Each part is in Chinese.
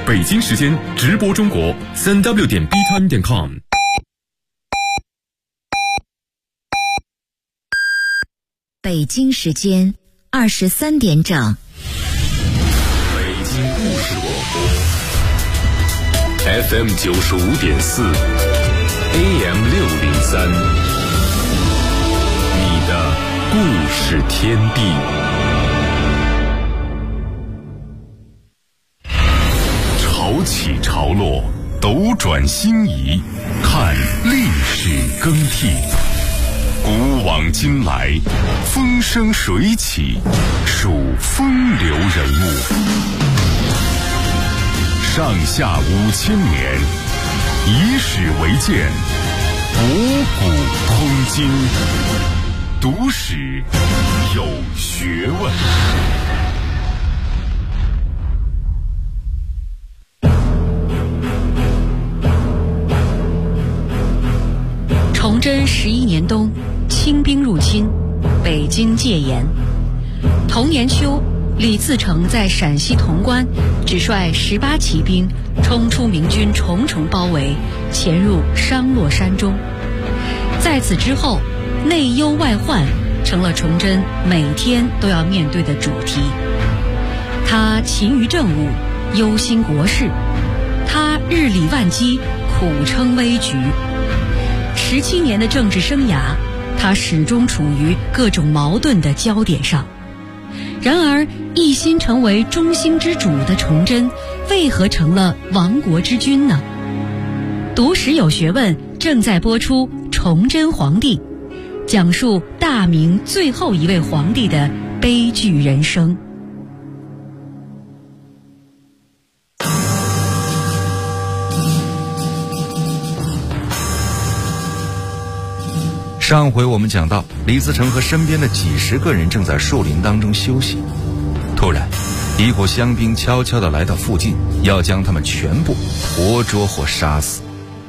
北京时间直播中国3w.btime.com。 北京时间23点整。 北京故事广播 FM 95.4 AM 603，你的故事天地。潮起潮落，斗转星移，看历史更替。古往今来，风生水起，数风流人物。上下5000年，以史为鉴，博古通今，读史有学问。 崇祯11年冬，清兵入侵，北京戒严。同年秋，李自成在陕西潼关只率18骑兵冲出明军重重包围，潜入商洛山中。在此之后，内忧外患成了崇祯每天都要面对的主题。他勤于政务，忧心国事；他日理万机，苦撑危局。17年的政治生涯，他始终处于各种矛盾的焦点上。然而，一心成为中兴之主的崇祯，为何成了亡国之君呢？读史有学问正在播出《崇祯皇帝》，讲述大明最后一位皇帝的悲剧人生。 上回我们讲到，李自成和身边的几十个人正在树林当中休息，突然一股香兵悄悄地来到附近，要将他们全部活捉或杀死。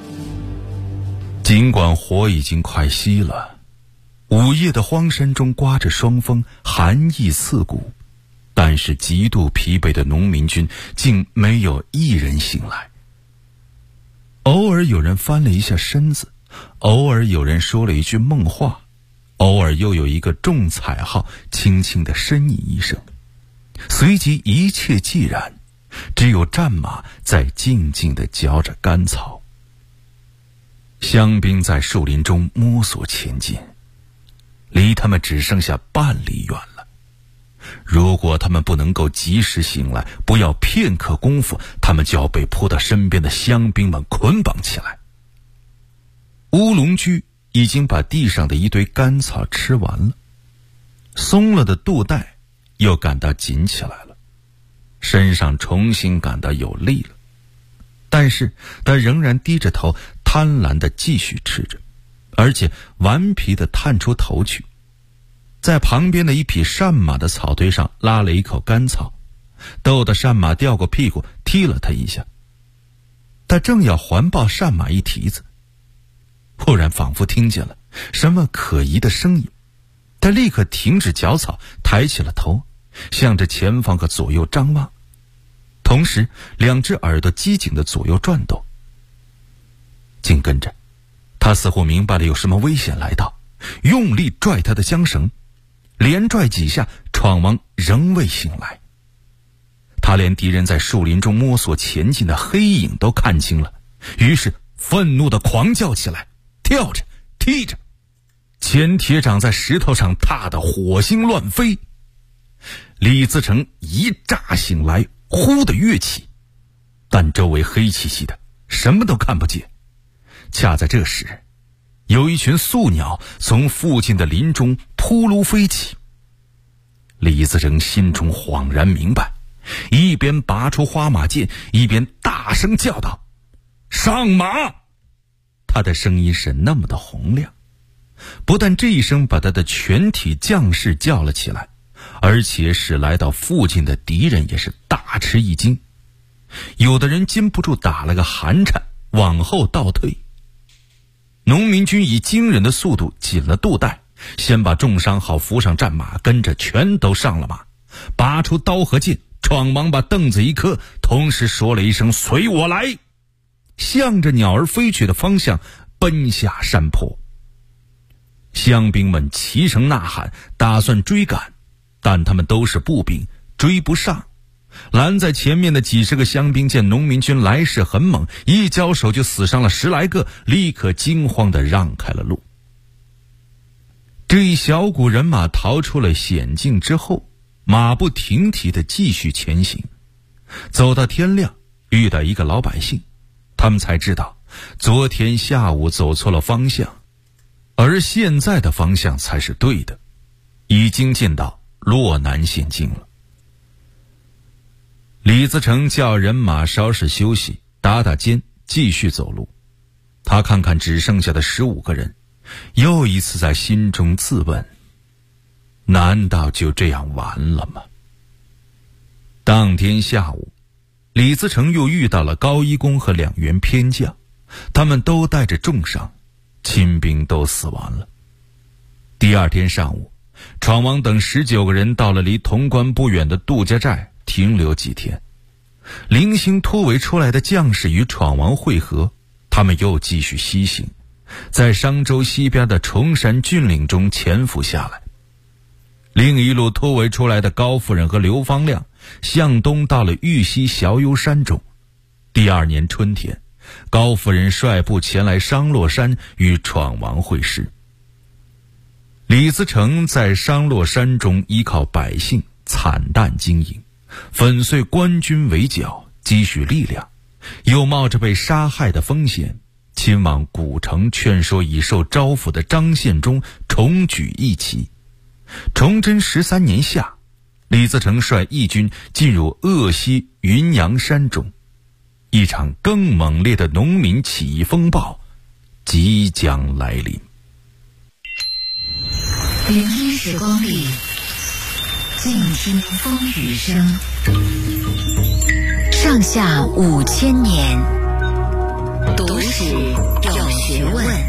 尽管火已经快熄了，午夜的荒山中刮着霜风，寒意刺骨，但是极度疲惫的农民军竟没有一人醒来。偶尔有人翻了一下身子，偶尔有人说了一句梦话，偶尔又有一个中彩号轻轻地呻吟一声，随即一切寂然，只有战马在静静地嚼着干草。香兵在树林中摸索前进，离他们只剩下半里远了。如果他们不能够及时醒来，不要片刻功夫，他们就要被扑到身边的香兵们捆绑起来。乌龙驹已经把地上的一堆干草吃完了，松了的肚带又感到紧起来了，身上重新感到有力了，但是他仍然低着头，贪婪地继续吃着，而且顽皮地探出头去，在旁边的一匹善马的草堆上拉了一口干草，逗得善马掉过屁股踢了他一下。他正要环抱善马一蹄子，忽然仿佛听见了什么可疑的声音，他立刻停止嚼草，抬起了头，向着前方和左右张望，同时两只耳朵机警地左右转动。紧跟着，他似乎明白了有什么危险来到，用力拽他的缰绳，连拽几下，闯王仍未醒来。他连敌人在树林中摸索前进的黑影都看清了，于是愤怒地狂叫起来，跳着踢着，前铁掌在石头上踏得火星乱飞。李自成一乍醒来，忽地跃起，但周围黑漆漆的，什么都看不见。恰在这时，有一群宿鸟从附近的林中扑噜飞起。李自成心中恍然明白，一边拔出花马剑，一边大声叫道：“上马！”他的声音是那么的洪亮，不但这一声把他的全体将士叫了起来，而且使来到附近的敌人也是大吃一惊，有的人禁不住打了个寒颤，往后倒退。农民军以惊人的速度紧了肚带，先把重伤好扶上战马，跟着全都上了马，拔出刀和剑， 闯王把凳子一磕，同时说了一声随我来，向着鸟儿飞去的方向奔下山坡。乡兵们齐声呐喊，打算追赶，但他们都是步兵，追不上。拦在前面的几十个乡兵见农民军来势很猛，一交手就死伤了10来个，立刻惊慌地让开了路。这一小股人马逃出了险境之后，马不停蹄地继续前行，走到天亮，遇到一个老百姓，他们才知道昨天下午走错了方向，而现在的方向才是对的，已经进到洛南县境了。李自成叫人马稍事休息，打打肩，继续走路。他看看只剩下的15个人，又一次在心中自问：难道就这样完了吗？当天下午，李自成又遇到了高一公和2员偏将，他们都带着重伤，亲兵都死亡了。第二天上午，闯王等19个人到了离潼关不远的杜家寨停留几天。零星突围出来的将士与闯王会合，他们又继续西行，在商州西边的崇山峻岭中潜伏下来。另一路突围出来的高夫人和刘方亮向东到了玉溪小幽山中。第2年春天，高夫人率部前来商洛山与闯王会师。李自成在商洛山中依靠百姓惨淡经营，粉碎官军围剿，积蓄力量，又冒着被杀害的风险，亲往古城劝说已受招抚的张献忠重举义旗。崇祯13年夏，李自成率义军进入鄂西云阳山中，一场更猛烈的农民起义风暴即将来临。 01时光里，静听风雨声。上下5000年，读史有学问。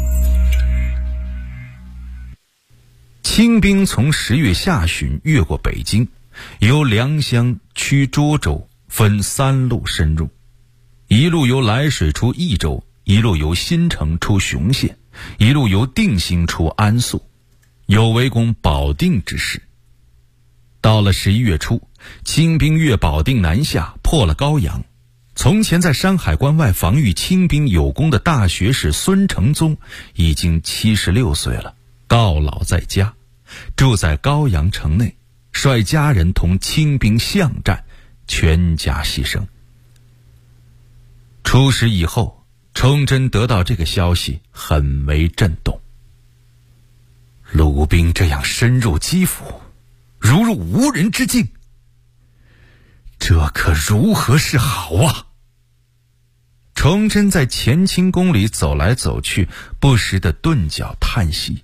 清兵从10月下旬越过北京，由良乡趋涿州，分3路深入，一路由涞水出益州，一路由新城出雄县，一路由定兴出安宿，有围攻保定之势。到了11月初，清兵越保定南下，破了高阳。从前在山海关外防御清兵有功的大学士孙承宗已经76岁了，告老在家，住在高阳城内，率家人同清兵巷战，全家牺牲。出师以后，崇祯得到这个消息，很为震动。鲁兵这样深入基辅，如入无人之境，这可如何是好啊？崇祯在乾清宫里走来走去，不时地顿脚叹息。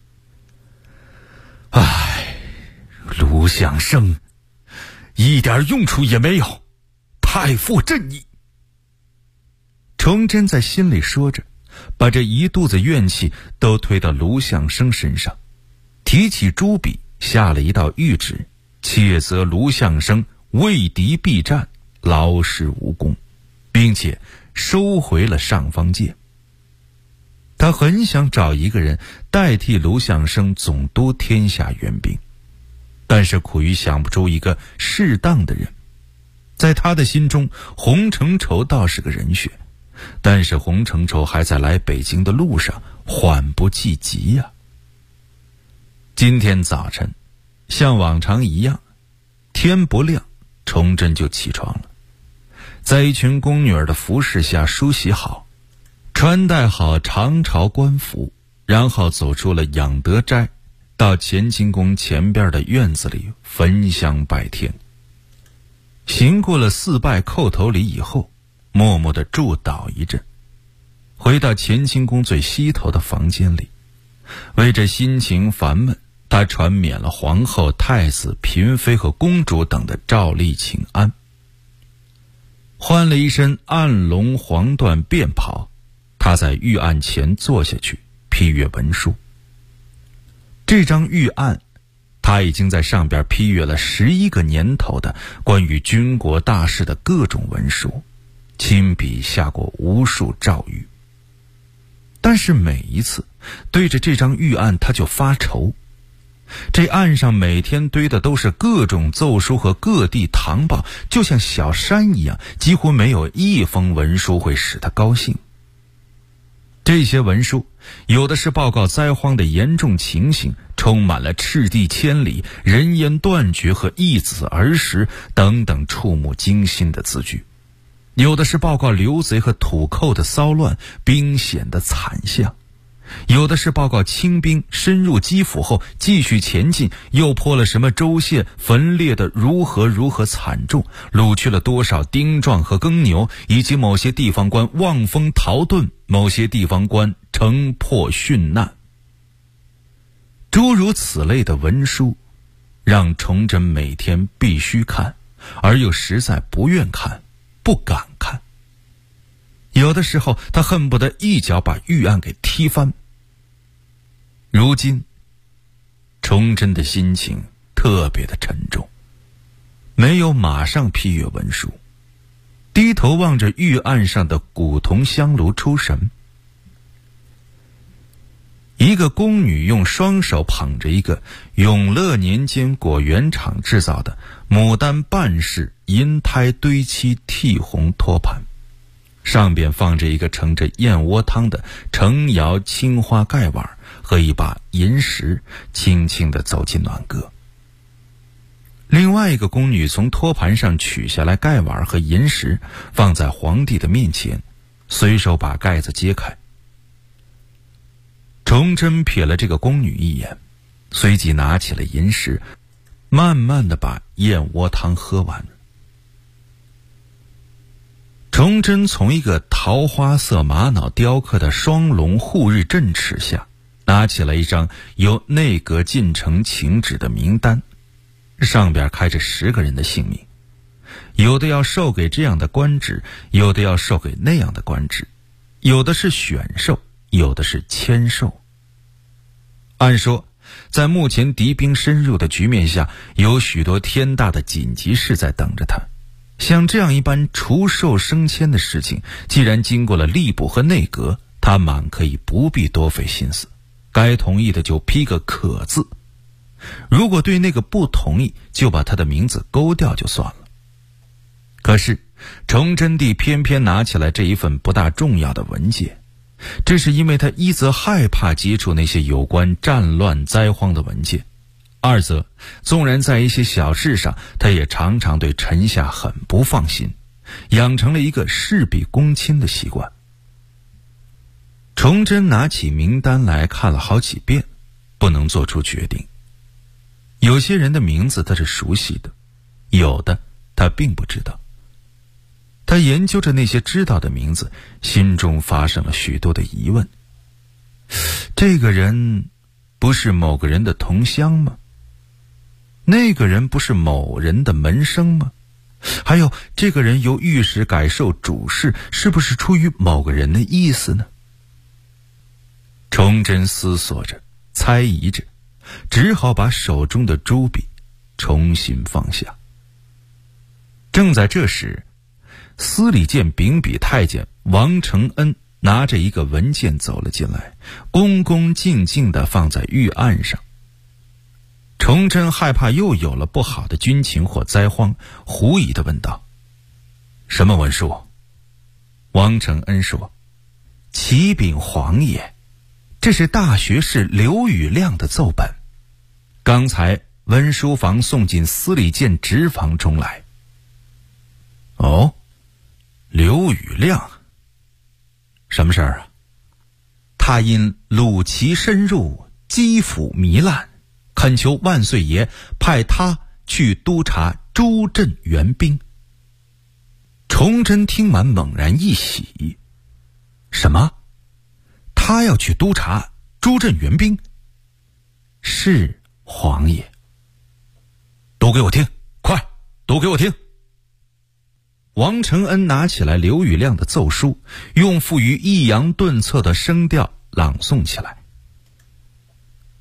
唉，卢象升一点用处也没有，太负朕意。崇祯在心里说着，把这一肚子怨气都推到卢象升身上，提起朱笔下了一道谕旨，切责卢象升为敌必战，劳师无功，并且收回了尚方剑。他很想找一个人代替卢象升总督天下援兵，但是苦于想不出一个适当的人。在他的心中，洪承畴倒是个人选，但是洪承畴还在来北京的路上，缓不济急呀。今天早晨像往常一样，天不亮，崇祯就起床了，在一群宫女儿的服侍下梳洗好，穿戴好长朝官服，然后走出了养德斋，到乾清宫前边的院子里焚香拜天。行过了4拜叩头礼以后，默默地祝祷一阵，回到乾清宫最西头的房间里，为这心情烦闷，他传免了皇后、太子、嫔妃和公主等的照例请安，换了一身暗龙黄缎便袍，他在御案前坐下去批阅文书。这张御案他已经在上边批阅了11个年头的关于军国大事的各种文书，亲笔下过无数诏谕。但是每一次对着这张御案他就发愁，这案上每天堆的都是各种奏书和各地堂报，就像小山一样，几乎没有一封文书会使他高兴。这些文书有的是报告灾荒的严重情形，充满了赤地千里、人烟断绝和易子而食等等触目惊心的字句，有的是报告流贼和土寇的骚乱、兵险的惨象，有的是报告清兵深入基辅后继续前进，又破了什么州县，焚裂的如何惨重，掳去了多少丁壮和耕牛，以及某些地方官望风逃遁，某些地方官城破殉难。诸如此类的文书让崇祯每天必须看，而又实在不愿看，不敢看。有的时候他恨不得一脚把御案给踢翻。如今崇祯的心情特别的沉重，没有马上批阅文书，低头望着御案上的古铜香炉出神。一个宫女用双手捧着一个永乐年间果园厂制造的牡丹半式银胎堆漆剔红托盘，上边放着一个盛着燕窝汤的成窑青花盖碗和一把银石，轻轻地走进暖阁。另外一个宫女从托盘上取下来盖碗和银石，放在皇帝的面前，随手把盖子揭开。崇祯瞥了这个宫女一眼，随即拿起了银石，慢慢地把燕窝汤喝完。崇祯从一个桃花色玛瑙雕刻的双龙护日镇尺下拿起了一张由内阁进呈请旨的名单，上边开着10个人的姓名，有的要授给这样的官职，有的要授给那样的官职，有的是选授，有的是签授。按说在目前敌兵深入的局面下，有许多天大的紧急事在等着他，像这样一般除授升迁的事情，既然经过了吏部和内阁，他满可以不必多费心思，该同意的就批个可字，如果对那个不同意，就把他的名字勾掉就算了。可是崇祯帝偏偏拿起来这一份不大重要的文件，这是因为他一则害怕接触那些有关战乱灾荒的文件，二则纵然在一些小事上，他也常常对臣下很不放心，养成了一个事必躬亲的习惯。崇祯拿起名单来看了好几遍，不能做出决定。有些人的名字他是熟悉的，有的他并不知道。他研究着那些知道的名字，心中发生了许多的疑问。这个人不是某个人的同乡吗？那个人不是某人的门生吗？还有这个人由御史改授主事，是不是出于某个人的意思呢？崇祯思索着，猜疑着，只好把手中的朱笔重新放下。正在这时，司礼监秉笔太监王承恩拿着一个文件走了进来，恭恭敬敬地放在御案上。崇祯害怕又有了不好的军情或灾荒，狐疑地问道：“什么文书？”王承恩说：“启禀皇爷，这是大学士刘禹亮的奏本，刚才文书房送进司礼监直房中来。”哦，刘禹亮，什么事儿啊？他因虏骑深入，基辅糜烂，恳求万岁爷派他去督察诸镇援兵。崇祯听完猛然一喜，什么？他要去督察诸镇援兵？是，皇爷。读给我听，快，读给我听。王承恩拿起来刘禹亮的奏书，用富于抑扬顿挫的声调朗诵起来。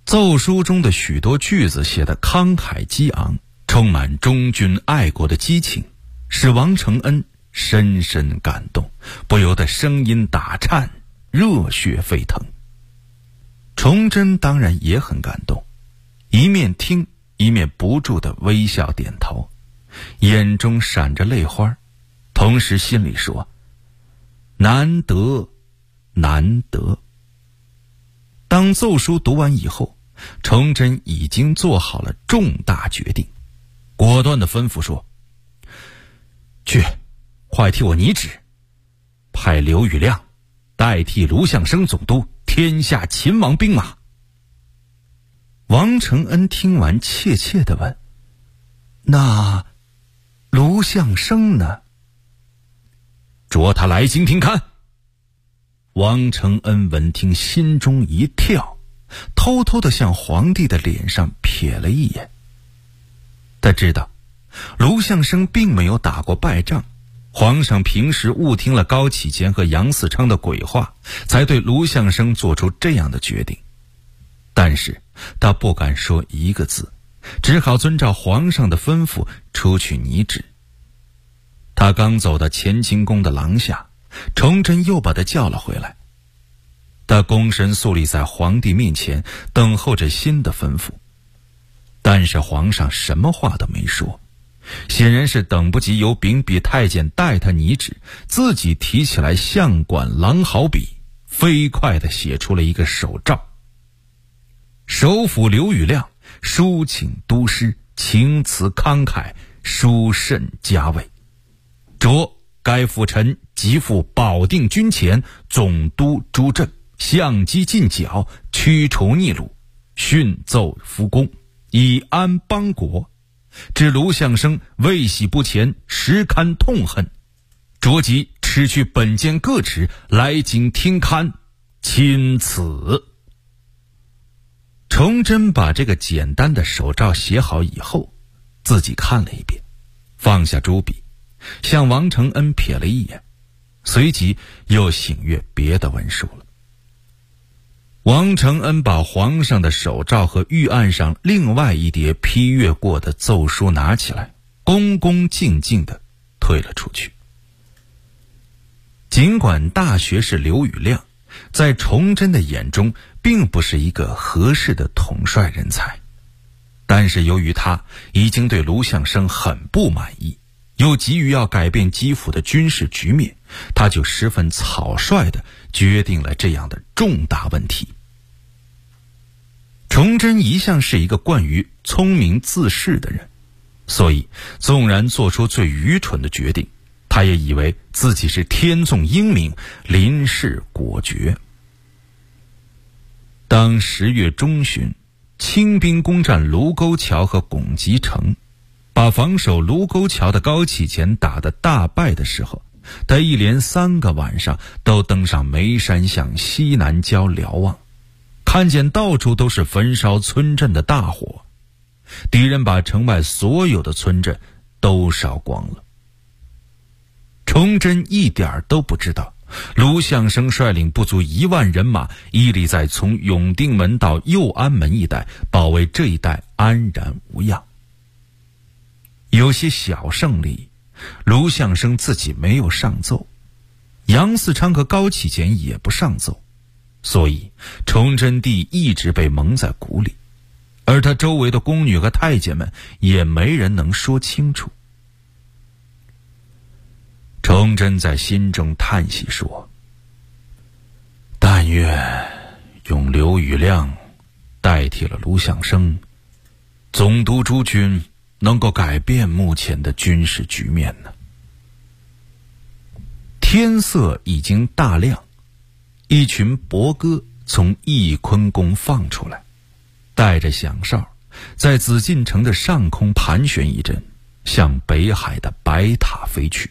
奏书中的许多句子写得慷慨激昂，充满忠君爱国的激情，使王承恩深深感动，不由得声音打颤，热血沸腾。崇祯当然也很感动，一面听一面不住地微笑点头，眼中闪着泪花，同时心里说：难得，难得。当奏书读完以后，崇祯已经做好了重大决定，果断地吩咐说：去，快替我拟旨，派刘宇亮代替卢象升总督天下秦王兵马。王承恩听完怯怯地问：那卢象升呢？着他来京听看。王承恩闻听心中一跳，偷偷地向皇帝的脸上瞥了一眼。他知道卢象升并没有打过败仗，皇上平时误听了高启乾和杨嗣昌的鬼话，才对卢象升做出这样的决定。但是他不敢说一个字，只好遵照皇上的吩咐出去拟旨。他刚走到乾清宫的廊下，崇祯又把他叫了回来。他躬身肃立在皇帝面前，等候着新的吩咐。但是皇上什么话都没说，显然是等不及由秉笔太监代他拟旨，自己提起来相管狼毫笔，飞快地写出了一个手诏：首辅刘宇亮抒请督师，情辞慷慨，殊甚加味。着该辅臣即赴保定军前，总督诸镇，相机进剿，驱除逆虏，训奏夫公，以安邦国。至卢象升未喜不前，实堪痛恨。着即持去本件各旨，来京听勘，钦此。崇祯把这个简单的手诏写好以后，自己看了一遍，放下朱笔，向王承恩瞥了一眼，随即又醒阅别的文书了。王承恩把皇上的手诏和御案上另外一叠批阅过的奏书拿起来，恭恭敬敬地退了出去。尽管大学士刘宇亮在崇祯的眼中并不是一个合适的统帅人才，但是由于他已经对卢象升很不满意，又急于要改变基辅的军事局面，他就十分草率地决定了这样的重大问题。崇祯一向是一个惯于聪明自恃的人，所以纵然做出最愚蠢的决定，他也以为自己是天纵英明，临事果决。当10月中旬，清兵攻占卢沟桥和拱集城，把防守卢沟桥的高启乾打得大败的时候，他一连3个晚上都登上眉山向西南郊瞭望，看见到处都是焚烧村镇的大火，敌人把城外所有的村镇都烧光了。崇祯一点都不知道卢象升率领不足1万人马屹立在从永定门到右安门一带，保卫这一带安然无恙。有些小胜利，卢象升自己没有上奏，杨嗣昌和高启乾也不上奏，所以崇祯帝一直被蒙在鼓里，而他周围的宫女和太监们也没人能说清楚。崇祯在心中叹息说：但愿用刘宇亮代替了卢象升，总督诸军能够改变目前的军事局面呢。天色已经大亮，一群伯歌从翊坤宫放出来，带着响哨，在紫禁城的上空盘旋一阵，向北海的白塔飞去。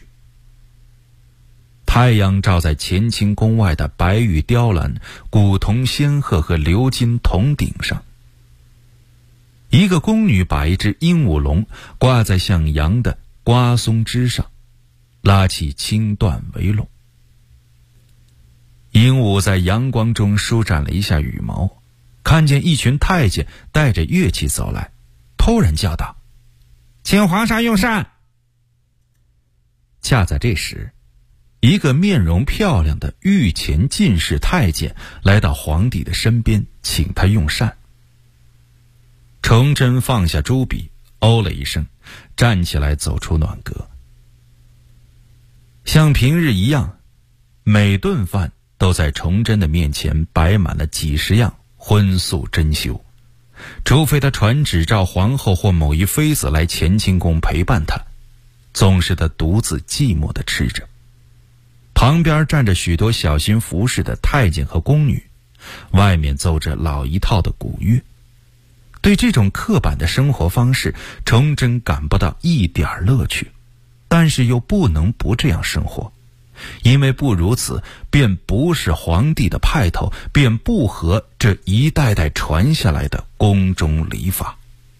太阳照在乾清宫外的白玉雕栏、古铜仙鹤和鎏金铜鼎上。一个宫女把一只鹦鹉笼挂在向阳的瓜松枝上，拉起青缎围笼。鹦鹉在阳光中舒展了一下羽毛， 看见一群太监带着乐器走来，突然叫道：“请皇上用膳。”恰在这时，一个面容漂亮的御前进士太监来到皇帝的身边，请他用膳。崇祯放下朱笔，哦了一声，站起来走出暖阁。像平日一样，每顿饭都在崇祯的面前摆满了几十样荤素珍馐，除非他传旨召皇后或某一妃子来乾清宫陪伴他，总是他独自寂寞地吃着。旁边站着许多小心服侍的太监和宫女，外面奏着老一套的古乐。对这种刻板的生活方式，崇祯感不到一点乐趣，但是又不能不这样生活，因为不如此便不是皇帝的派头，便不合这一代代传下来的宫中礼法。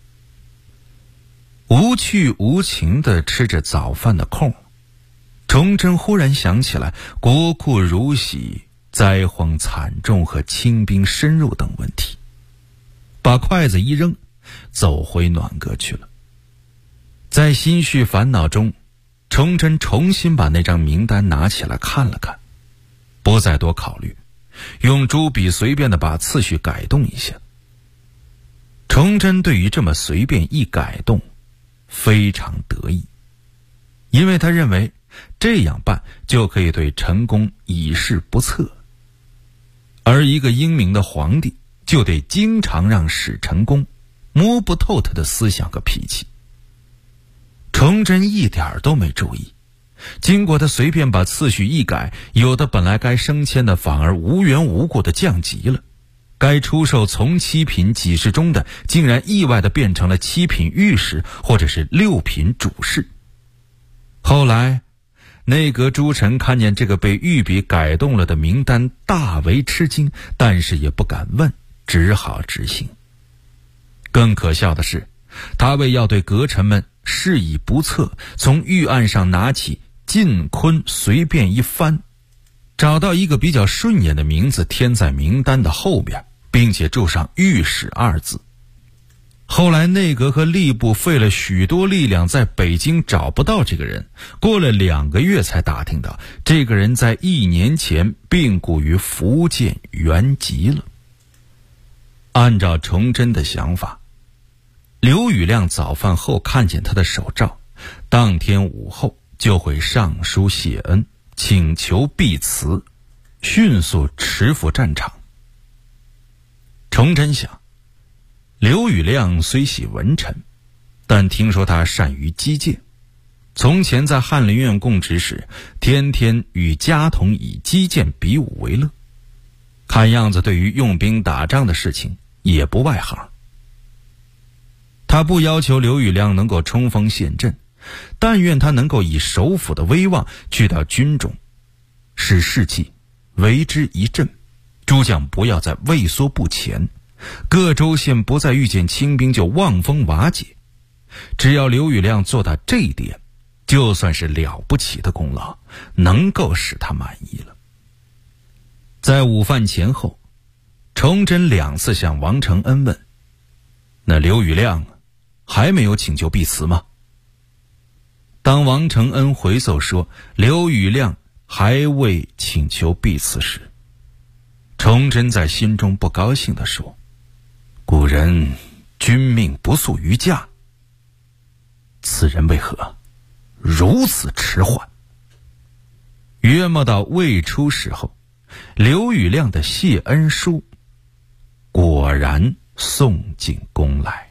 无趣无情地吃着早饭的空，崇祯忽然想起来国库如洗、灾荒惨重和清兵深入等问题，把筷子一扔，走回暖阁去了。在心绪烦恼中，崇祯重新把那张名单拿起来看了看，不再多考虑，用朱笔随便的把次序改动一下。崇祯对于这么随便一改动非常得意，因为他认为这样办就可以对陈宫以示不测，而一个英明的皇帝就得经常让使臣宫摸不透他的思想和脾气。崇祯一点都没注意，经过他随便把次序一改，有的本来该升迁的反而无缘无故的降级了，该出售从7品给事中的竟然意外的变成了7品御史或者是6品主事。后来内阁诸臣看见这个被御笔改动了的名单，大为吃惊，但是也不敢问，只好执行。更可笑的是，他为要对阁臣们示以不测，从御案上拿起晋坤随便一翻，找到一个比较顺眼的名字填在名单的后边，并且注上御史2字。后来内阁和吏部费了许多力量在北京找不到这个人，过了2个月才打听到这个人在1年前病故于福建原籍了。按照崇祯的想法，刘宇亮早饭后看见他的手诏，当天午后就会上书谢恩，请求避辞，迅速驰赴战场。崇祯想，刘宇亮虽系文臣，但听说他善于击剑，从前在翰林院供职时，天天与家童以击剑比武为乐，看样子对于用兵打仗的事情也不外行。他不要求刘宇亮能够冲锋陷阵，但愿他能够以首辅的威望去到军中，使士气为之一振，诸将不要再畏缩不前，各州县不再遇见清兵就望风瓦解。只要刘宇亮做到这一点，就算是了不起的功劳，能够使他满意了。在午饭前后，崇祯2次向王承恩问，那刘宇亮还没有请求避辞吗？当王承恩回奏说刘宇亮还未请求避辞时，崇祯在心中不高兴地说，古人君命不速于驾，此人为何如此迟缓？约莫到未出时候，刘宇亮的谢恩书果然送进宫来。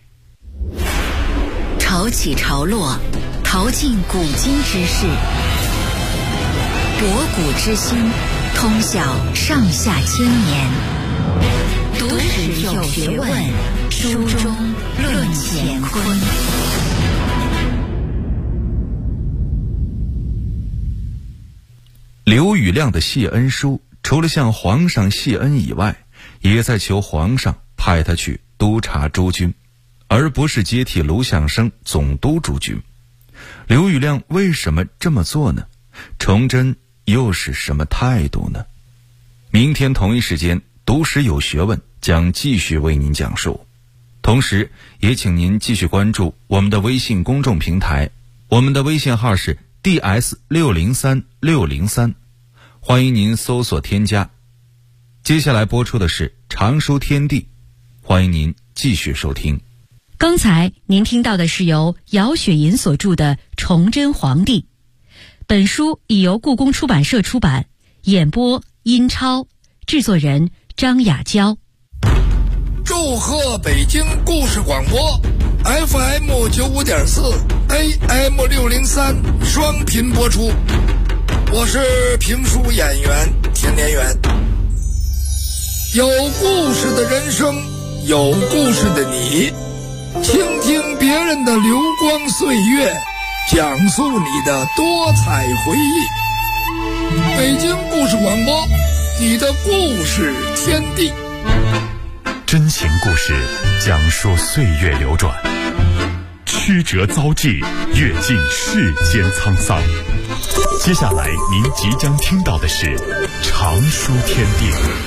潮起潮落，淘尽古今之事，博古之今，通晓上下千年。读史有学问，书中论乾坤。 刘宇亮的谢恩书，除了向皇上谢恩以外，也在求皇上派他去督察诸军，而不是接替卢象升总督诸军。刘宇亮为什么这么做呢？崇祯又是什么态度呢？明天同一时间，读读史有学问将继续为您讲述。同时也请您继续关注我们的微信公众平台，我们的微信号是 DS603603，欢迎您搜索添加。接下来播出的是常书天地，欢迎您继续收听。 刚才您听到的是由姚雪银所著的《崇祯皇帝》，本书已由故宫出版社出版，演播殷超，制作人张雅娇。 祝贺北京故事广播 FM 95.4 AM 603双频播出，我是评书演员田连元。有故事的人生，有故事的你，倾听别人的流光岁月，讲述你的多彩回忆。北京故事广播，你的故事天地。 真情故事讲述岁月流转，曲折遭际，阅尽世间沧桑。接下来您即将听到的是常书天地。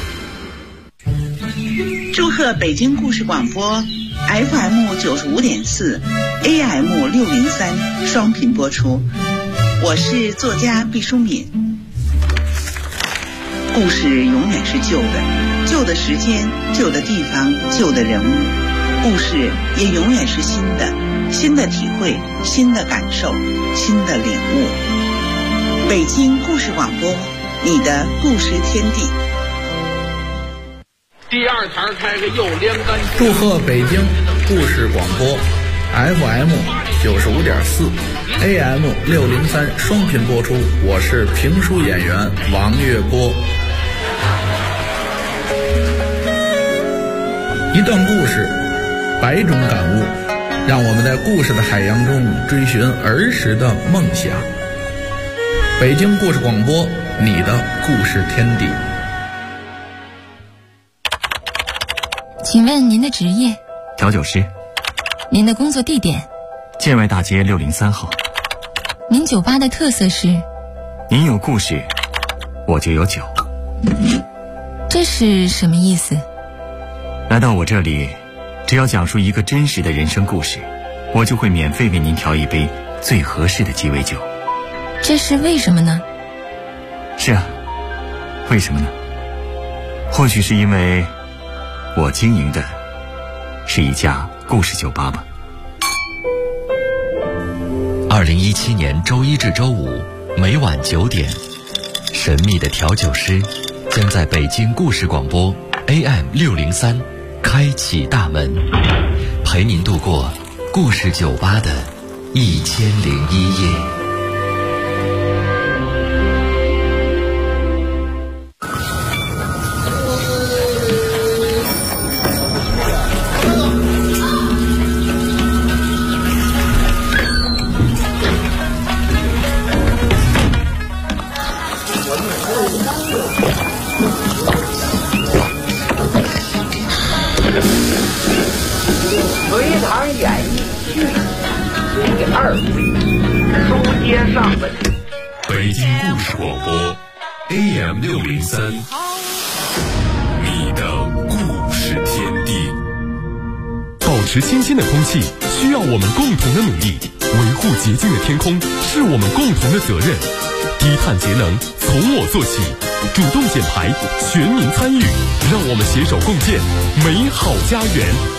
祝贺北京故事广播 FM 95.4 AM 603双频播出，我是作家毕淑敏。故事永远是旧的，旧的时间，旧的地方，旧的人物，故事也永远是新的，新的体会，新的感受，新的领悟。北京故事广播，你的故事天地。 第二台开个又连杆。 祝贺北京故事广播 FM 95.4 AM 603双频播出，我是评书演员王月波。一段故事，百种感悟，让我们在故事的海洋中追寻儿时的梦想。北京故事广播，你的故事天地。 请问您的职业？ 调酒师。 您的工作地点？ 建外大街603号。 您酒吧的特色是？ 您有故事，我就有酒。 这是什么意思？ 来到我这里，只要讲述一个真实的人生故事，我就会免费为您调一杯最合适的鸡尾酒。 这是为什么呢？ 是啊，为什么呢？或许是因为我经营的是一家故事酒吧吧。 2017年周一至周五每晚9点，神秘的调酒师将在北京故事广播 AM 603开启大门，陪您度过故事酒吧的1001夜。 隋唐演义序第2回，书接上文。 北京故事广播 AM 603，你的故事天地。保持新鲜的空气需要我们共同的努力，维护洁净的天空是我们共同的责任。低碳节能从我做起，主动减排，全民参与，让我们携手共建美好家园。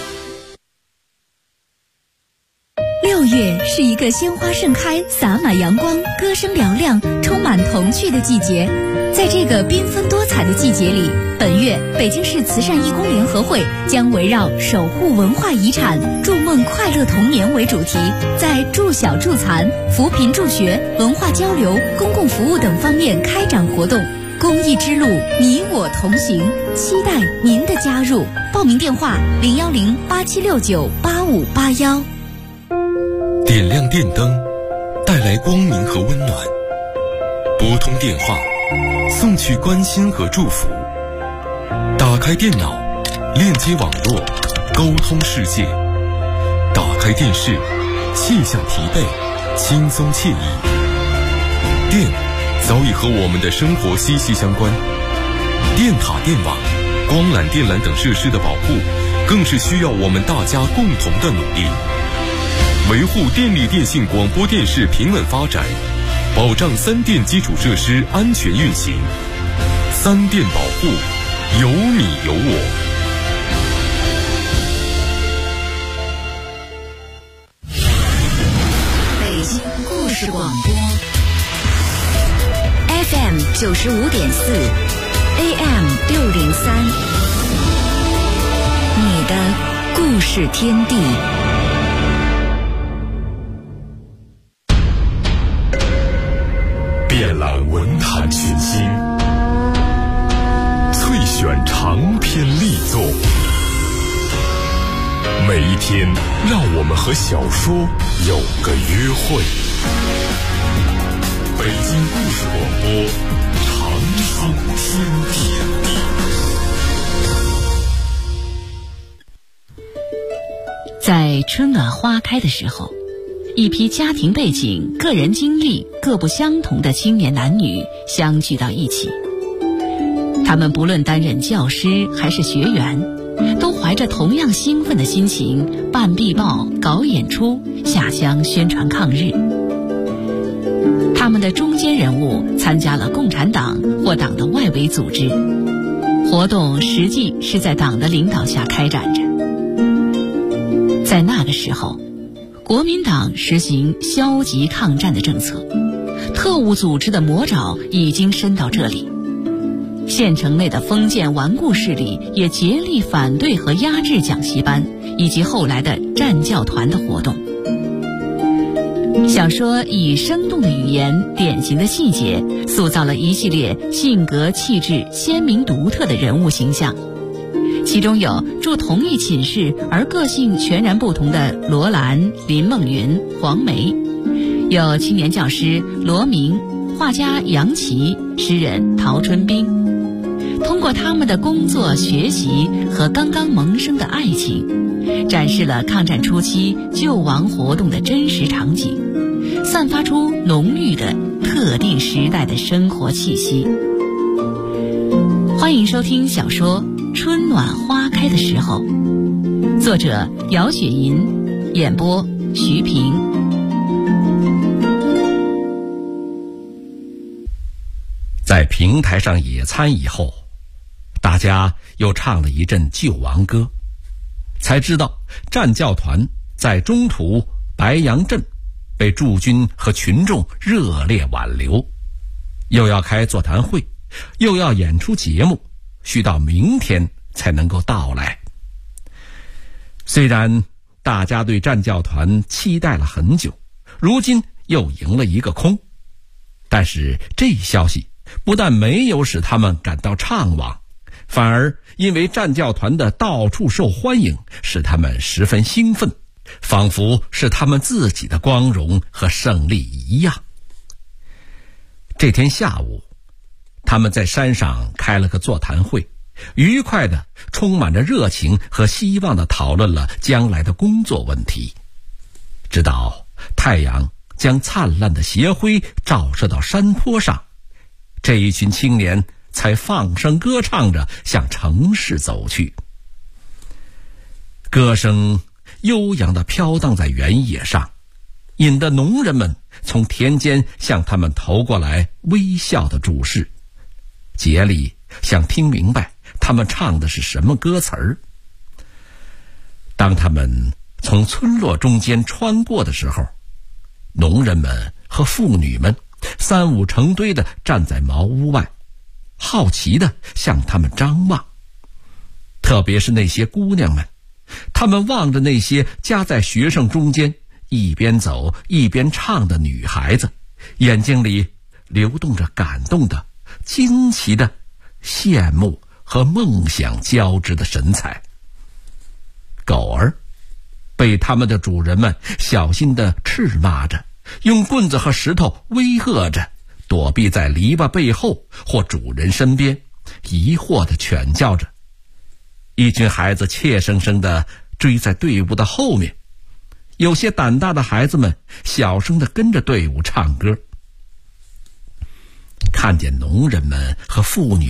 6月是一个鲜花盛开、洒满阳光、歌声嘹亮、充满童趣的季节。在这个缤纷多彩的季节里，本月北京市慈善义工联合会将围绕守护文化遗产、筑梦快乐童年为主题，在助小助残、扶贫助学、文化交流、公共服务等方面开展活动。公益之路，你我同行，期待您的加入。报名电话010-8769-8581。 点亮电灯，带来光明和温暖；拨通电话，送去关心和祝福；打开电脑，链接网络，沟通世界；打开电视，卸下疲惫，轻松惬意。电早已和我们的生活息息相关，电塔电网光缆、电缆等设施的保护，更是需要我们大家共同的努力。维护电力电信广播电视平稳发展，保障三电基础设施安全运行。三电保护，有你有我。 北京故事广播 FM 95.4 AM 603，你的故事天地。 遍览文坛群星，萃选长篇力作，每一天让我们和小说有个约会。北京故事广播，长春天地。 在春暖花开的时候，一批家庭背景、个人经历各不相同的青年男女相聚到一起。他们不论担任教师还是学员，都怀着同样兴奋的心情办壁报、搞演出、下乡宣传抗日。他们的中坚人物参加了共产党或党的外围组织，活动实际是在党的领导下开展着。在那个时候，国民党实行消极抗战的政策，特务组织的魔爪已经伸到这里。县城内的封建顽固势力也竭力反对和压制讲习班以及后来的战教团的活动。小说以生动的语言、典型的细节，塑造了一系列性格气质鲜明独特的人物形象。其中有住同一寝室而个性全然不同的罗兰、林梦云、黄梅，有青年教师罗明、画家杨琦、诗人陶春冰。通过他们的工作、学习和刚刚萌生的爱情，展示了抗战初期救亡活动的真实场景，散发出浓郁的特定时代的生活气息。欢迎收听小说《春暖花开的时候》，作者姚雪银，演播徐平。 在平台上野餐以后，大家又唱了一阵救亡歌，才知道战教团在中途白杨镇被驻军和群众热烈挽留，又要开座谈会，又要演出节目，需到明天才能够到来。虽然大家对战教团期待了很久，如今又赢了一个空，但是这消息不但没有使他们感到怅惘，反而因为战教团的到处受欢迎，使他们十分兴奋，仿佛是他们自己的光荣和胜利一样。这天下午，他们在山上开了个座谈会，愉快的、充满着热情和希望的讨论了将来的工作问题。直到太阳将灿烂的斜晖照射到山坡上，这一群青年才放声歌唱着向城市走去。歌声悠扬地飘荡在原野上，引得农人们从田间向他们投过来微笑的注视，竭力想听明白他们唱的是什么歌词儿。当他们从村落中间穿过的时候，农人们和妇女们三五成堆地站在茅屋外，好奇地向他们张望。特别是那些姑娘们，她们望着那些夹在学生中间一边走一边唱的女孩子，眼睛里流动着感动的、惊奇的、羡慕和梦想交织的神采。狗儿被他们的主人们小心地斥骂着，用棍子和石头威吓着，躲避在篱笆背后或主人身边，疑惑地犬叫着。一群孩子怯生生地追在队伍的后面，有些胆大的孩子们小声地跟着队伍唱歌。看见农人们和妇女们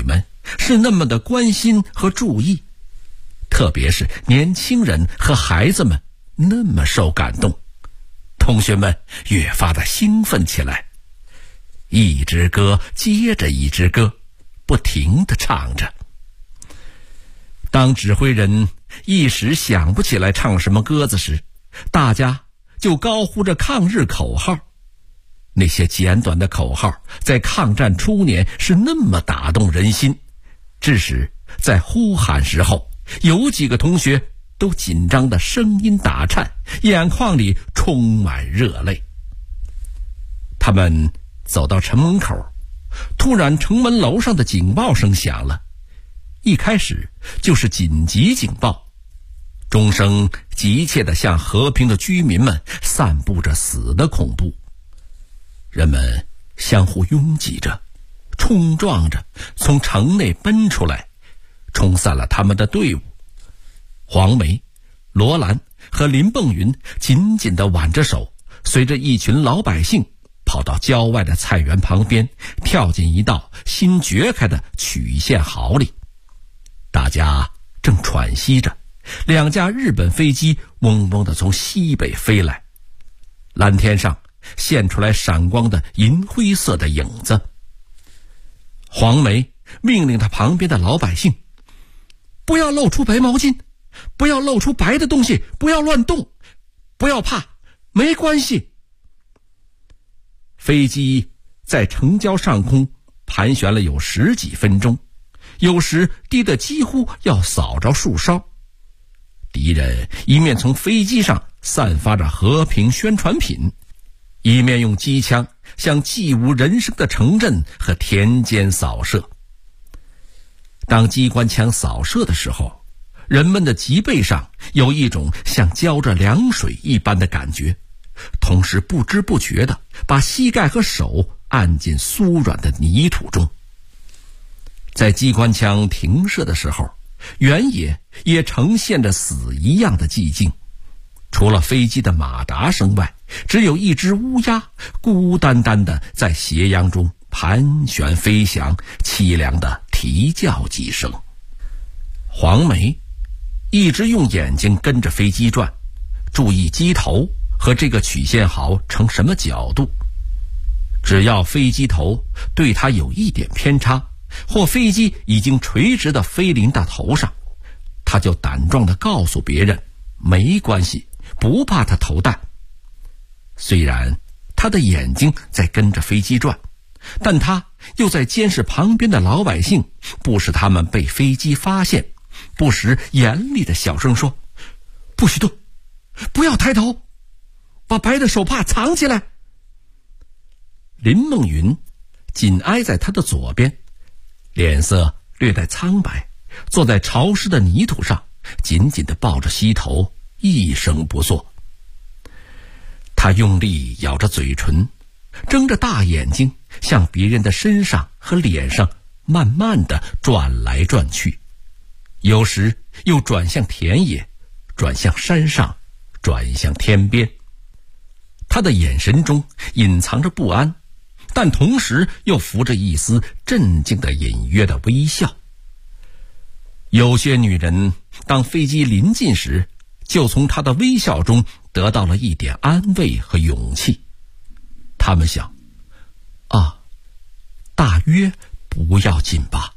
是那么的关心和注意，特别是年轻人和孩子们那么受感动，同学们越发的兴奋起来，一支歌接着一支歌，不停地唱着。当指挥人一时想不起来唱什么歌子时，大家就高呼着抗日口号。那些简短的口号在抗战初年是那么打动人心，致使在呼喊时候，有几个同学都紧张的声音打颤，眼眶里充满热泪。他们走到城门口，突然城门楼上的警报声响了，一开始就是紧急警报，钟声急切地向和平的居民们散布着死的恐怖。人们相互拥挤着，冲撞着从城内奔出来，冲散了他们的队伍。黄梅、罗兰和林蹦云紧紧地挽着手，随着一群老百姓跑到郊外的菜园旁边，跳进一道新掘开的曲线壕里。大家正喘息着，两架日本飞机嗡嗡地从西北飞来，蓝天上现出来闪光的银灰色的影子。黄梅命令他旁边的老百姓，不要露出白毛巾，不要露出白的东西，不要乱动，不要怕，没关系。飞机在城郊上空盘旋了有10几分钟，有时低得几乎要扫着树梢。敌人一面从飞机上散发着和平宣传品，一面用机枪向寂无人声的城镇和田间扫射。当机关枪扫射的时候，人们的脊背上有一种像浇着凉水一般的感觉，同时不知不觉地把膝盖和手按进酥软的泥土中。在机关枪停射的时候，原野也呈现着死一样的寂静，除了飞机的马达声外，只有一只乌鸦孤单单地在斜阳中盘旋飞翔，凄凉地啼叫几声。黄梅一直用眼睛跟着飞机转，注意机头和这个曲线壕呈什么角度。只要飞机头对它有一点偏差，或飞机已经垂直地飞临到头上，他就胆壮地告诉别人，没关系，不怕他投弹。虽然他的眼睛在跟着飞机转，但他又在监视旁边的老百姓，不使他们被飞机发现，不时严厉的小声说，不许动，不要抬头，把白的手帕藏起来。林梦云紧挨在他的左边，脸色略带苍白，坐在潮湿的泥土上，紧紧地抱着膝头，一声不作。他用力咬着嘴唇，睁着大眼睛向别人的身上和脸上慢慢地转来转去，有时又转向田野，转向山上，转向天边。他的眼神中隐藏着不安，但同时又浮着一丝镇静的隐约的微笑。有些女人当飞机临近时，就从她的微笑中得到了一点安慰和勇气。她们想，大约不要紧吧。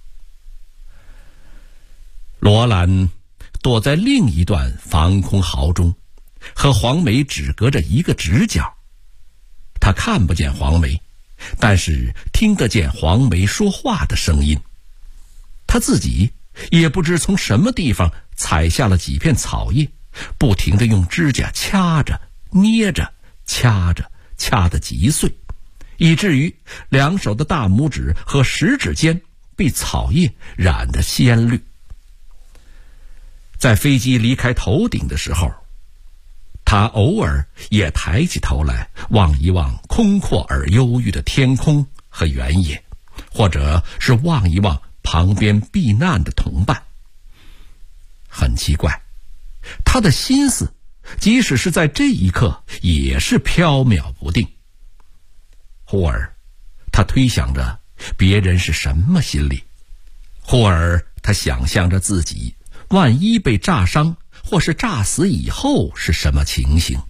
罗兰躲在另一段防空壕中，和黄梅只隔着一个直角。他看不见黄梅，但是听得见黄梅说话的声音。他自己也不知从什么地方采下了几片草叶，不停地用指甲掐着、捏着、掐着，掐得极碎，以至于两手的大拇指和食指间被草叶染得鲜绿。在飞机离开头顶的时候，他偶尔也抬起头来望一望空阔而忧郁的天空和原野，或者是望一望旁边避难的同伴。很奇怪，他的心思即使是在这一刻也是飘渺不定。忽而他推想着别人是什么心理， 忽而他想象着自己万一被炸伤或是炸死以后是什么情形。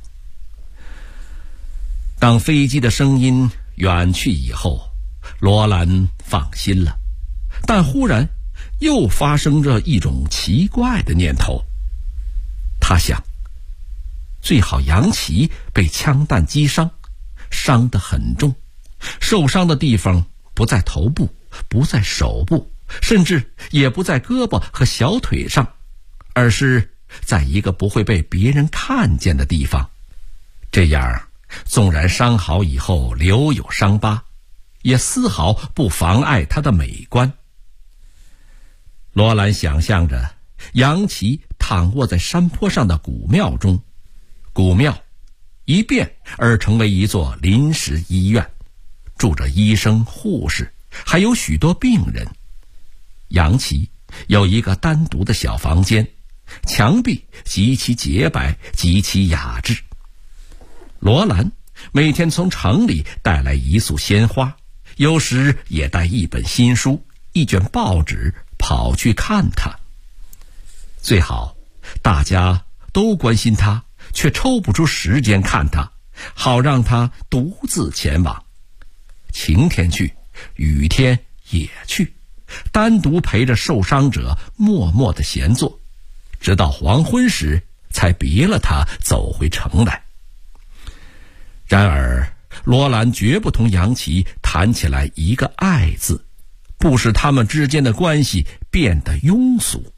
当飞机的声音远去以后，罗兰放心了，但忽然又发生着一种奇怪的念头。他想，最好杨奇被枪弹击伤，伤得很重，受伤的地方不在头部，不在手部，甚至也不在胳膊和小腿上，而是在一个不会被别人看见的地方。这样纵然伤好以后留有伤疤，也丝毫不妨碍他的美观。罗兰想象着杨奇躺卧在山坡上的古庙中，古庙一变而成为一座临时医院，住着医生、护士，还有许多病人。杨奇有一个单独的小房间，墙壁极其洁白，极其雅致。罗兰每天从城里带来一束鲜花，有时也带一本新书、一卷报纸跑去看他。最好大家都关心他，却抽不出时间看他，好让他独自前往。晴天去，雨天也去，单独陪着受伤者默默地闲坐，直到黄昏时才别了他走回城来。然而罗兰绝不同杨奇谈起来一个爱字，不使他们之间的关系变得庸俗。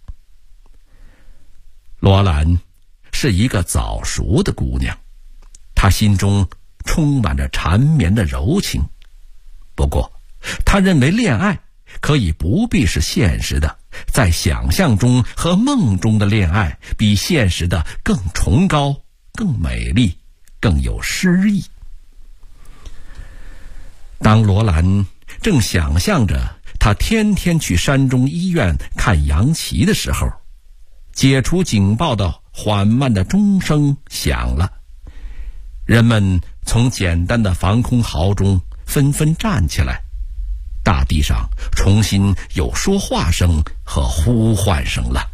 罗兰是一个早熟的姑娘，她心中充满着缠绵的柔情。不过她认为恋爱可以不必是现实的，在想象中和梦中的恋爱比现实的更崇高、更美丽、更有诗意。当罗兰正想象着他天天去山中医院看杨奇的时候，解除警报的缓慢的钟声响了，人们从简单的防空壕中纷纷站起来，大地上重新有说话声和呼唤声了。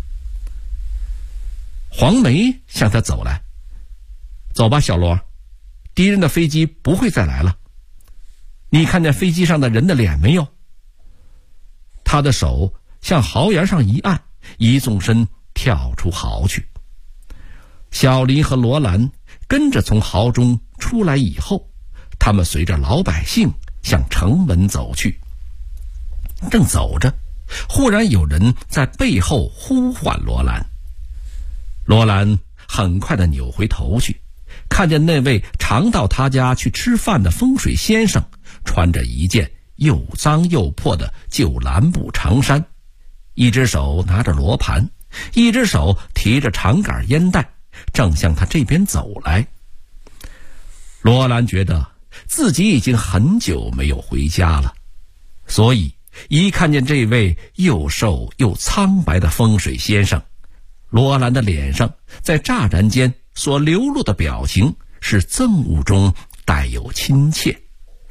黄梅向他走来，走吧，小罗，敌人的飞机不会再来了。你看见飞机上的人的脸没有？他的手向壕檐上一按，一纵身跳出壕去。小林和罗兰跟着从壕中出来以后，他们随着老百姓向城门走去。正走着，忽然有人在背后呼唤罗兰。罗兰很快地扭回头去，看见那位常到他家去吃饭的风水先生，穿着一件又脏又破的旧蓝布长衫，一只手拿着罗盘，一只手提着长杆烟袋，正向他这边走来。罗兰觉得自己已经很久没有回家了，所以一看见这位又瘦又苍白的风水先生，罗兰的脸上在乍然间所流露的表情是憎恶中带有亲切。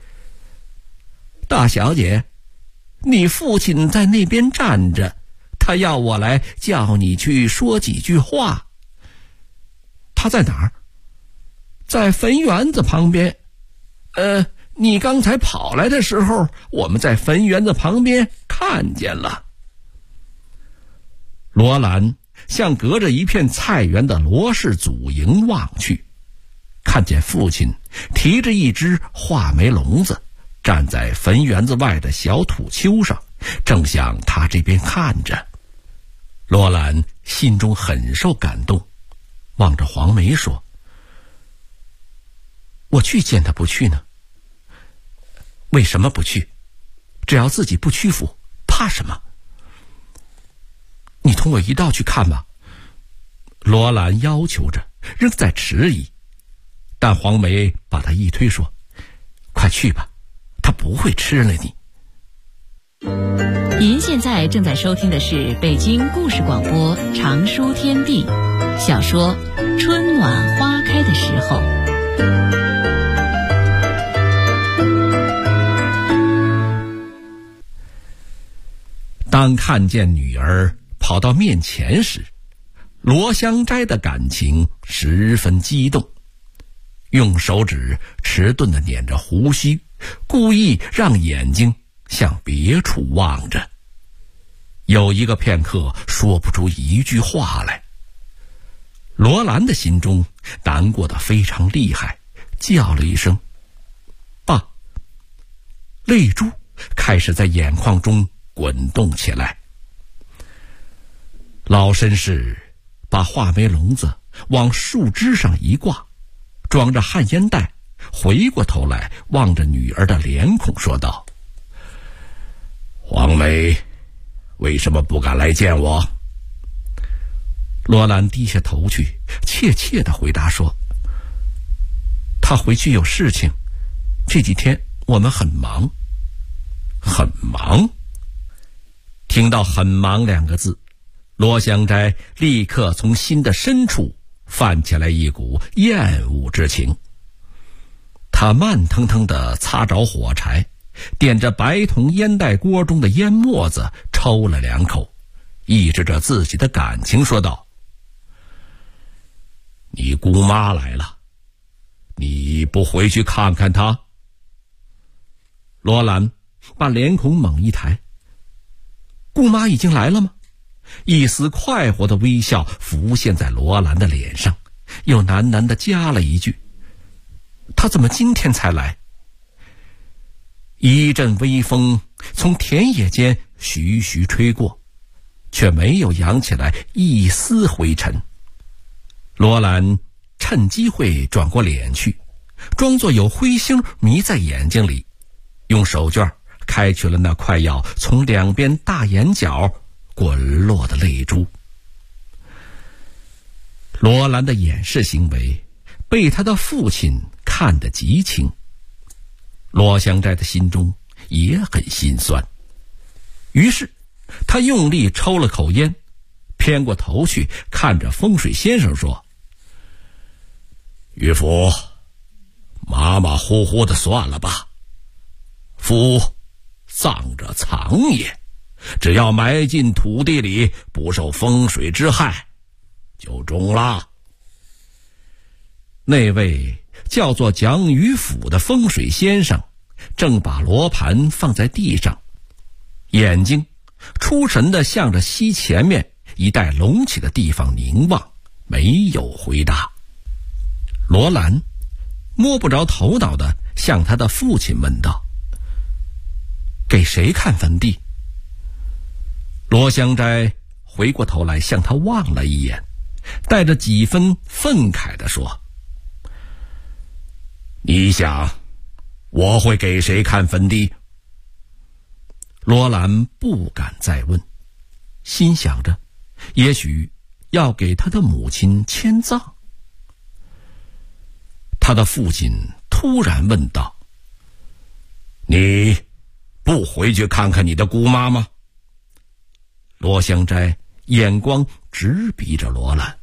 大小姐，你父亲在那边站着，他要我来叫你去说几句话。他在哪儿？在坟园子旁边。你刚才跑来的时候，我们在坟园子旁边看见了。罗兰向隔着一片菜园的罗氏祖营望去，看见父亲提着一只画眉笼子，站在坟园子外的小土丘上，正向他这边看着。罗兰心中很受感动，望着黄梅说：我去见他不去呢？为什么不去？只要自己不屈服，怕什么？你同我一道去看吧。罗兰要求着，仍在迟疑，但黄梅把他一推说：快去吧，他不会吃了你。 您现在正在收听的是北京故事广播长书天地小说《春暖花开的时候》。 当看见女儿跑到面前时，罗香斋的感情十分激动，用手指迟钝地捻着胡须，故意让眼睛向别处望着。有一个片刻说不出一句话来。罗兰的心中难过得非常厉害，叫了一声爸，泪珠开始在眼眶中滚动起来。老绅士把话梅笼子往树枝上一挂，装着旱烟袋，回过头来望着女儿的脸孔说道：黄梅为什么不敢来见我？罗兰低下头去，怯怯地回答说：他回去有事情，这几天我们很忙。很忙？听到很忙两个字，罗香斋立刻从心的深处泛起来一股厌恶之情。他慢腾腾地擦着火柴，点着白铜烟袋锅中的烟沫子抽了2口，抑制着自己的感情说道：你姑妈来了，你不回去看看她？罗兰把脸孔猛一抬：姑妈已经来了吗？一丝快活的微笑浮现在罗兰的脸上，又喃喃地加了一句：她怎么今天才来？一阵微风从田野间徐徐吹过，却没有扬起来一丝灰尘。罗兰趁机会转过脸去，装作有灰星迷在眼睛里，用手绢开去了那快要从2边大眼角滚落的泪珠。罗兰的掩饰行为被他的父亲看得极清，罗香斋的心中也很心酸。于是他用力抽了口烟，偏过头去看着风水先生说：岳父，马马虎虎的算了吧，夫葬者藏也，只要埋进土地里，不受风水之害，就中了。那位叫做蒋于府的风水先生正把罗盘放在地上，眼睛出神地向着西前面一带隆起的地方凝望，没有回答。罗兰摸不着头脑地向他的父亲问道：给谁看坟地？罗香斋回过头来向他望了一眼，带着几分愤慨地说：你想我会给谁看坟地？罗兰不敢再问，心想着也许要给他的母亲迁葬。他的父亲突然问道：你不回去看看你的姑妈吗？罗香斋眼光直逼着罗兰：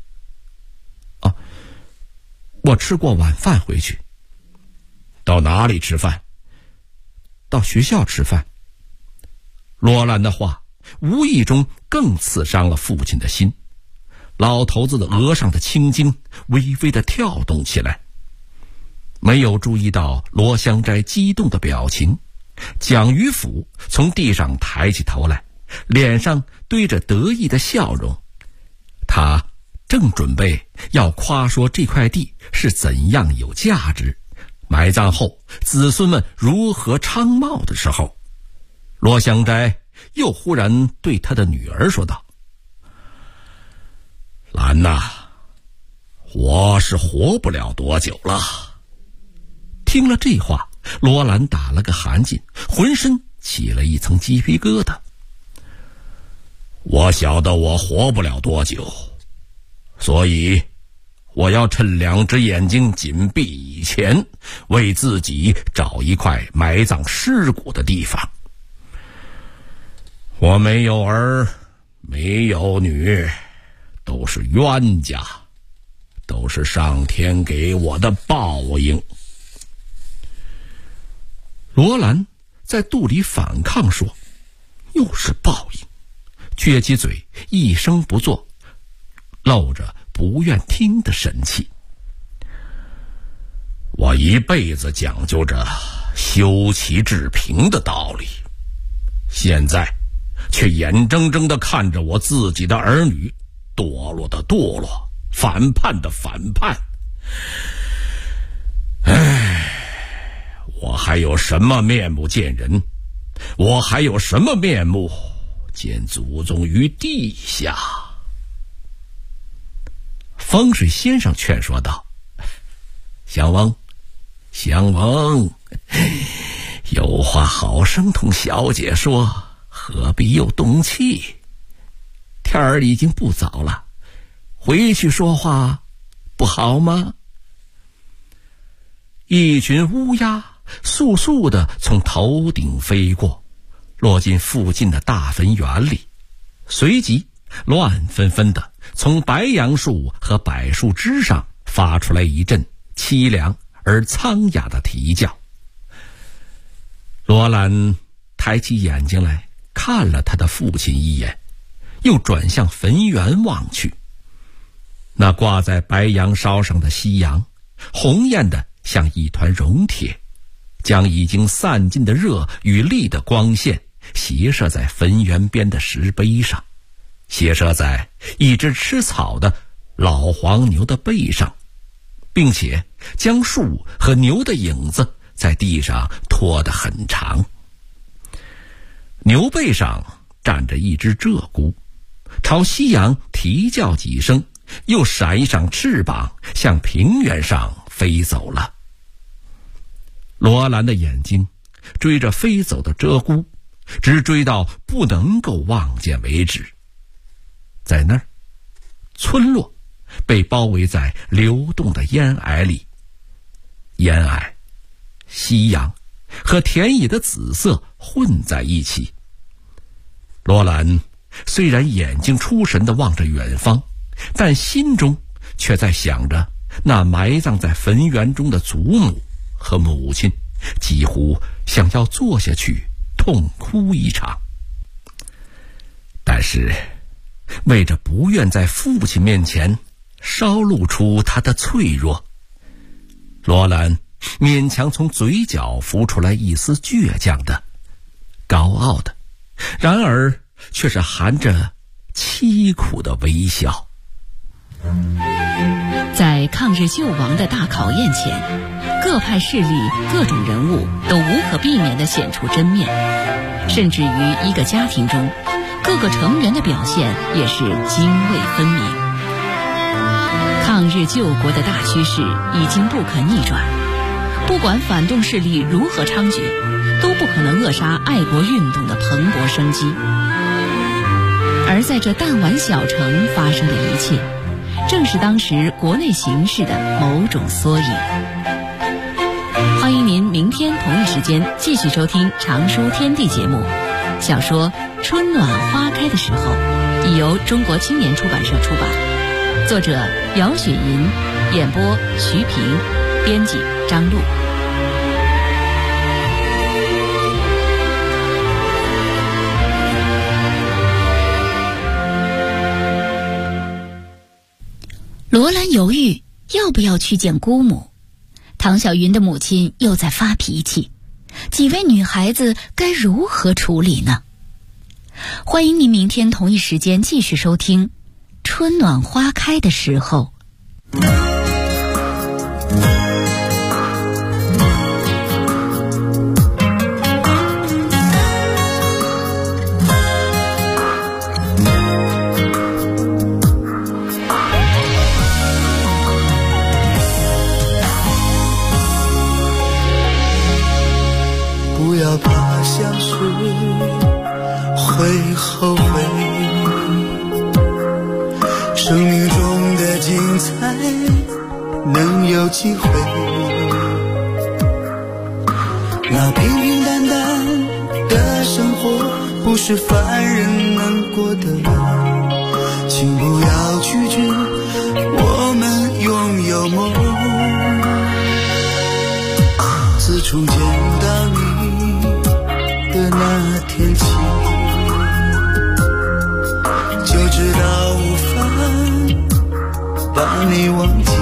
我吃过晚饭回去。到哪里吃饭？到学校吃饭。罗兰的话无意中更刺伤了父亲的心，老头子的额上的青筋微微地跳动起来。没有注意到罗香斋激动的表情，蒋于府从地上抬起头来，脸上堆着得意的笑容。他正准备要夸说这块地是怎样有价值，埋葬后子孙们如何昌茂的时候，罗香斋又忽然对他的女儿说道：兰呐，我是活不了多久了。听了这话，罗兰打了个寒噤，浑身起了一层鸡皮疙瘩。我晓得我活不了多久，所以我要趁2只眼睛紧闭以前，为自己找一块埋葬尸骨的地方。我没有儿，没有女，都是冤家，都是上天给我的报应。罗兰在肚里反抗说：又是报应， 撅起嘴，一声不作，露着不愿听的神气。我一辈子讲究着修齐治平的道理，现在却眼睁睁地看着我自己的儿女堕落的堕落，反叛的反叛。我还有什么面目见人？我还有什么面目见祖宗于地下？风水先生劝说道：襄王，有话好生同小姐说，何必又动气？天儿已经不早了，回去说话不好吗？一群乌鸦簌簌地从头顶飞过，落进附近的大坟园里，随即乱纷纷地从白杨树和柏树枝上发出来一阵凄凉而苍哑的啼叫。罗兰抬起眼睛来看了他的父亲一眼，又转向坟园望去。那挂在白杨梢上的夕阳红艳的像一团熔铁，将已经散尽的热与力的光线斜射在坟园边的石碑上，斜射在一只吃草的老黄牛的背上，并且将树和牛的影子在地上拖得很长。牛背上站着一只鹧鸪，朝夕阳啼叫几声，又闪上翅膀向平原上飞走了。罗兰的眼睛追着飞走的鹧鸪，直追到不能够望见为止。在那儿，村落被包围在流动的烟霭里，烟霭、夕阳和田野的紫色混在一起。罗兰虽然眼睛出神地望着远方，但心中却在想着那埋葬在坟园中的祖母和母亲，几乎想要坐下去痛哭一场。但是为着不愿在父亲面前稍露出他的脆弱，罗兰勉强从嘴角浮出来一丝倔强的、高傲的，然而却是含着凄苦的微笑。 在抗日救亡的大考验前，各派势力、各种人物都无可避免地显出真面，甚至于一个家庭中，各个成员的表现也是泾渭分明。抗日救国的大趋势已经不可逆转，不管反动势力如何猖獗，都不可能扼杀爱国运动的蓬勃生机。而在这弹丸小城发生的一切，正是当时国内形势的某种缩影。欢迎您明天同一时间继续收听《常书天地》节目。小说《春暖花开的时候》已由中国青年出版社出版，作者姚雪银，演播徐平，编辑张璐。 罗兰犹豫要不要去见姑母，唐小云的母亲又在发脾气，几位女孩子该如何处理呢？欢迎您明天同一时间继续收听《春暖花开的时候》。 不要怕相识会后悔，生命中的精彩能有机会，那平平淡淡的生活不是凡人能过的，请不要拒绝我们拥有梦。自从见到你的那天起， 让你忘记。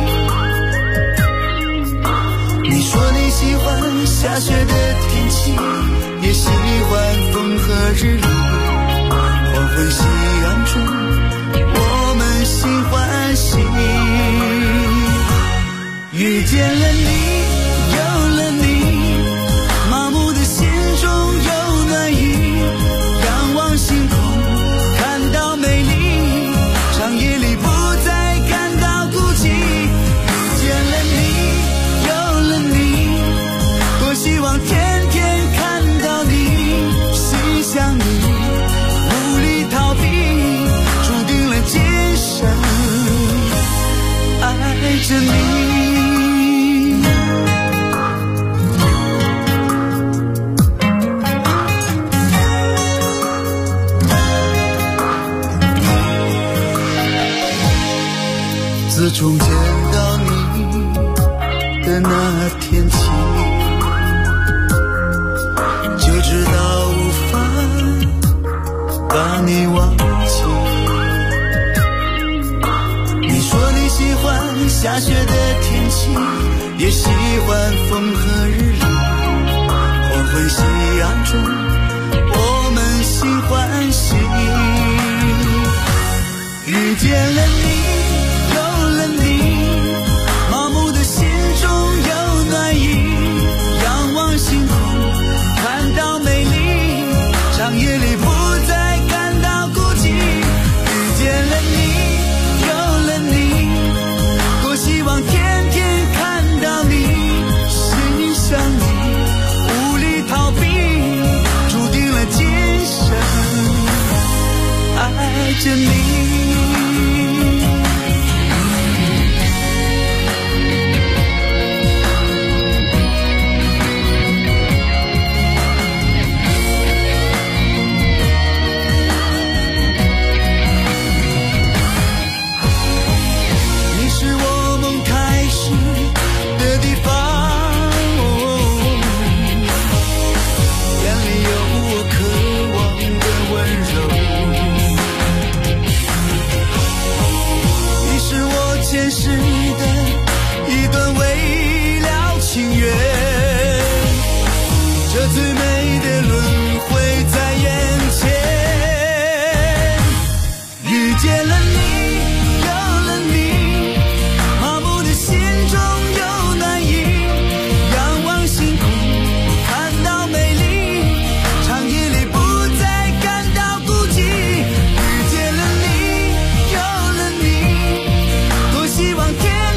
你说你喜欢下雪的天气，也喜欢风和日丽，黄昏夕阳中我们心欢喜。遇见了你，有了你，麻木的心中有暖意，仰望星空看到美丽，长夜里不再感到孤寂。遇见了你，有了你，多希望天天看到你，心想你，无力逃避，注定了今生爱着你。自从见到你的那天起，就知道无法把你忘记。你说你喜欢下雪的天气，也喜欢风和日丽，黄昏夕阳中我们心欢喜。遇见了你，有了你，麻木的心中有暖意，仰望星空看到美丽，长夜里不再感到孤寂。遇见了你，有了你，多希望天天看到你，心想你，无力逃避，注定了今生爱着你。